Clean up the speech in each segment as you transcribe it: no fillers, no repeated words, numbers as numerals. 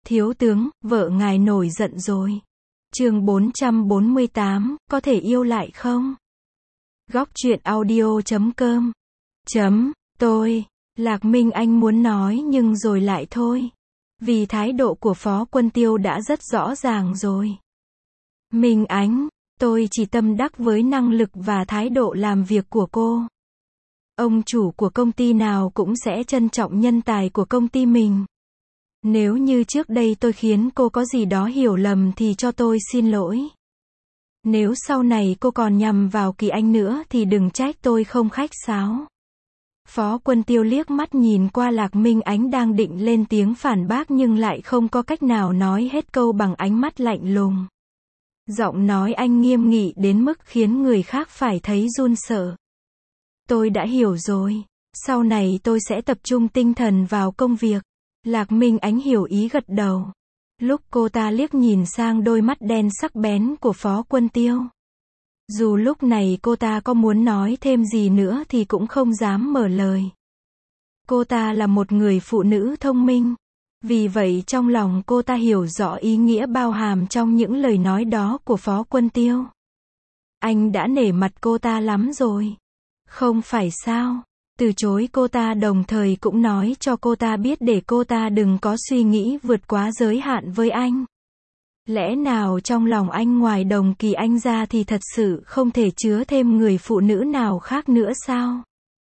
Thiếu tướng, vợ ngài nổi giận rồi. Chương 448, có thể yêu lại không? Góc truyện audio.com Tôi, Lạc Minh Anh muốn nói nhưng rồi lại thôi. Vì thái độ của Phó Quân Tiêu đã rất rõ ràng rồi. Minh Ánh, tôi chỉ tâm đắc với năng lực và thái độ làm việc của cô. Ông chủ của công ty nào cũng sẽ trân trọng nhân tài của công ty mình. Nếu như trước đây tôi khiến cô có gì đó hiểu lầm thì cho tôi xin lỗi. Nếu sau này cô còn nhằm vào Kỳ Anh nữa thì đừng trách tôi không khách sáo. Phó Quân Tiêu liếc mắt nhìn qua Lạc Minh Ánh đang định lên tiếng phản bác nhưng lại không có cách nào nói hết câu bằng ánh mắt lạnh lùng. Giọng nói anh nghiêm nghị đến mức khiến người khác phải thấy run sợ. Tôi đã hiểu rồi. Sau này tôi sẽ tập trung tinh thần vào công việc. Lạc Minh Ánh hiểu ý gật đầu. Lúc cô ta liếc nhìn sang đôi mắt đen sắc bén của Phó Quân Tiêu. Dù lúc này cô ta có muốn nói thêm gì nữa thì cũng không dám mở lời. Cô ta là một người phụ nữ thông minh. Vì vậy trong lòng cô ta hiểu rõ ý nghĩa bao hàm trong những lời nói đó của Phó Quân Tiêu. Anh đã nể mặt cô ta lắm rồi. Không phải sao? Từ chối cô ta đồng thời cũng nói cho cô ta biết để cô ta đừng có suy nghĩ vượt quá giới hạn với anh. Lẽ nào trong lòng anh ngoài Đồng Kỳ Anh ra thì thật sự không thể chứa thêm người phụ nữ nào khác nữa sao?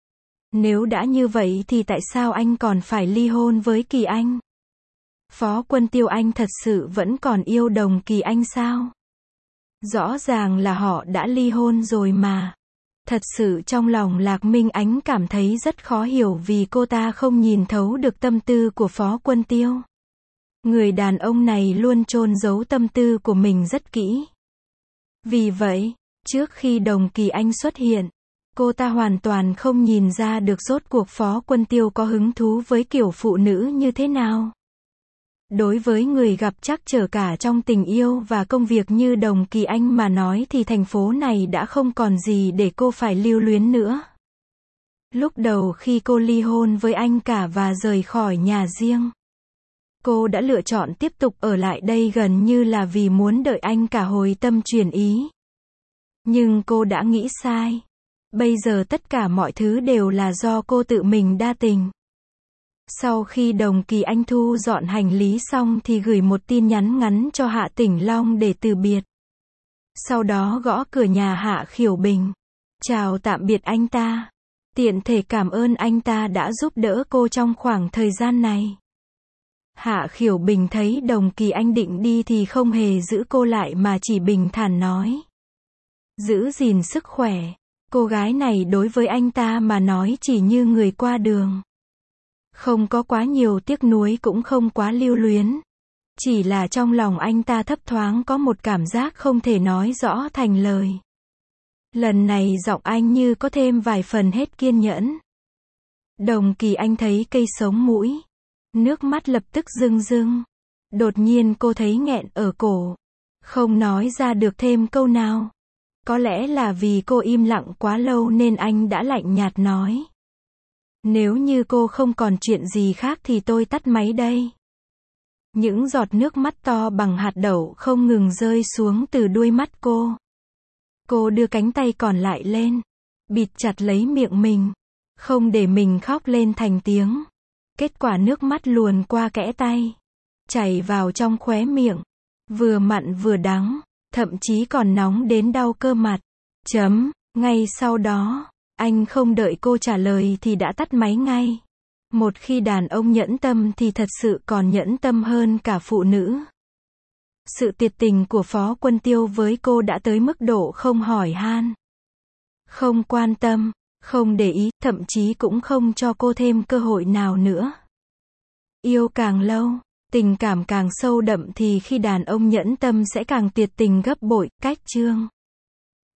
Nếu đã như vậy thì tại sao anh còn phải ly hôn với Kỳ Anh? Phó Quân Tiêu, anh thật sự vẫn còn yêu Đồng Kỳ Anh sao? Rõ ràng là họ đã ly hôn rồi mà. Thật sự trong lòng Lạc Minh Ánh cảm thấy rất khó hiểu vì cô ta không nhìn thấu được tâm tư của Phó Quân Tiêu. Người đàn ông này luôn chôn giấu tâm tư của mình rất kỹ. Vì vậy, trước khi Đồng Kỳ Anh xuất hiện, cô ta hoàn toàn không nhìn ra được rốt cuộc Phó Quân Tiêu có hứng thú với kiểu phụ nữ như thế nào. Đối với người gặp trắc trở cả trong tình yêu và công việc như Đồng Kỳ Anh mà nói thì thành phố này đã không còn gì để cô phải lưu luyến nữa. Lúc đầu khi cô ly hôn với anh cả và rời khỏi nhà riêng, cô đã lựa chọn tiếp tục ở lại đây gần như là vì muốn đợi anh cả hồi tâm chuyển ý. Nhưng cô đã nghĩ sai. Bây giờ tất cả mọi thứ đều là do cô tự mình đa tình. Sau khi Đồng Kỳ Anh thu dọn hành lý xong thì gửi một tin nhắn ngắn cho Hạ Tỉnh Long để từ biệt. Sau đó gõ cửa nhà Hạ Khiểu Bình. Chào tạm biệt anh ta. Tiện thể cảm ơn anh ta đã giúp đỡ cô trong khoảng thời gian này. Hạ Khiểu Bình thấy Đồng Kỳ Anh định đi thì không hề giữ cô lại mà chỉ bình thản nói. Giữ gìn sức khỏe. Cô gái này đối với anh ta mà nói chỉ như người qua đường. Không có quá nhiều tiếc nuối cũng không quá lưu luyến. Chỉ là trong lòng anh ta thấp thoáng có một cảm giác không thể nói rõ thành lời. Lần này giọng anh như có thêm vài phần hết kiên nhẫn. Đồng Kỳ Anh thấy cây sống mũi. Nước mắt lập tức rưng rưng. Đột nhiên cô thấy nghẹn ở cổ. Không nói ra được thêm câu nào. Có lẽ là vì cô im lặng quá lâu nên anh đã lạnh nhạt nói. Nếu như cô không còn chuyện gì khác thì tôi tắt máy đây. Những giọt nước mắt to bằng hạt đậu không ngừng rơi xuống từ đuôi mắt cô. Cô đưa cánh tay còn lại lên. Bịt chặt lấy miệng mình. Không để mình khóc lên thành tiếng. Kết quả nước mắt luồn qua kẽ tay. Chảy vào trong khóe miệng. Vừa mặn vừa đắng. Thậm chí còn nóng đến đau cơ mặt. Ngay sau đó, anh không đợi cô trả lời thì đã tắt máy ngay. Một khi đàn ông nhẫn tâm thì thật sự còn nhẫn tâm hơn cả phụ nữ. Sự tuyệt tình của Phó Quân Tiêu với cô đã tới mức độ không hỏi han. Không quan tâm, không để ý, thậm chí cũng không cho cô thêm cơ hội nào nữa. Yêu càng lâu, tình cảm càng sâu đậm thì khi đàn ông nhẫn tâm sẽ càng tuyệt tình gấp bội. Cách chương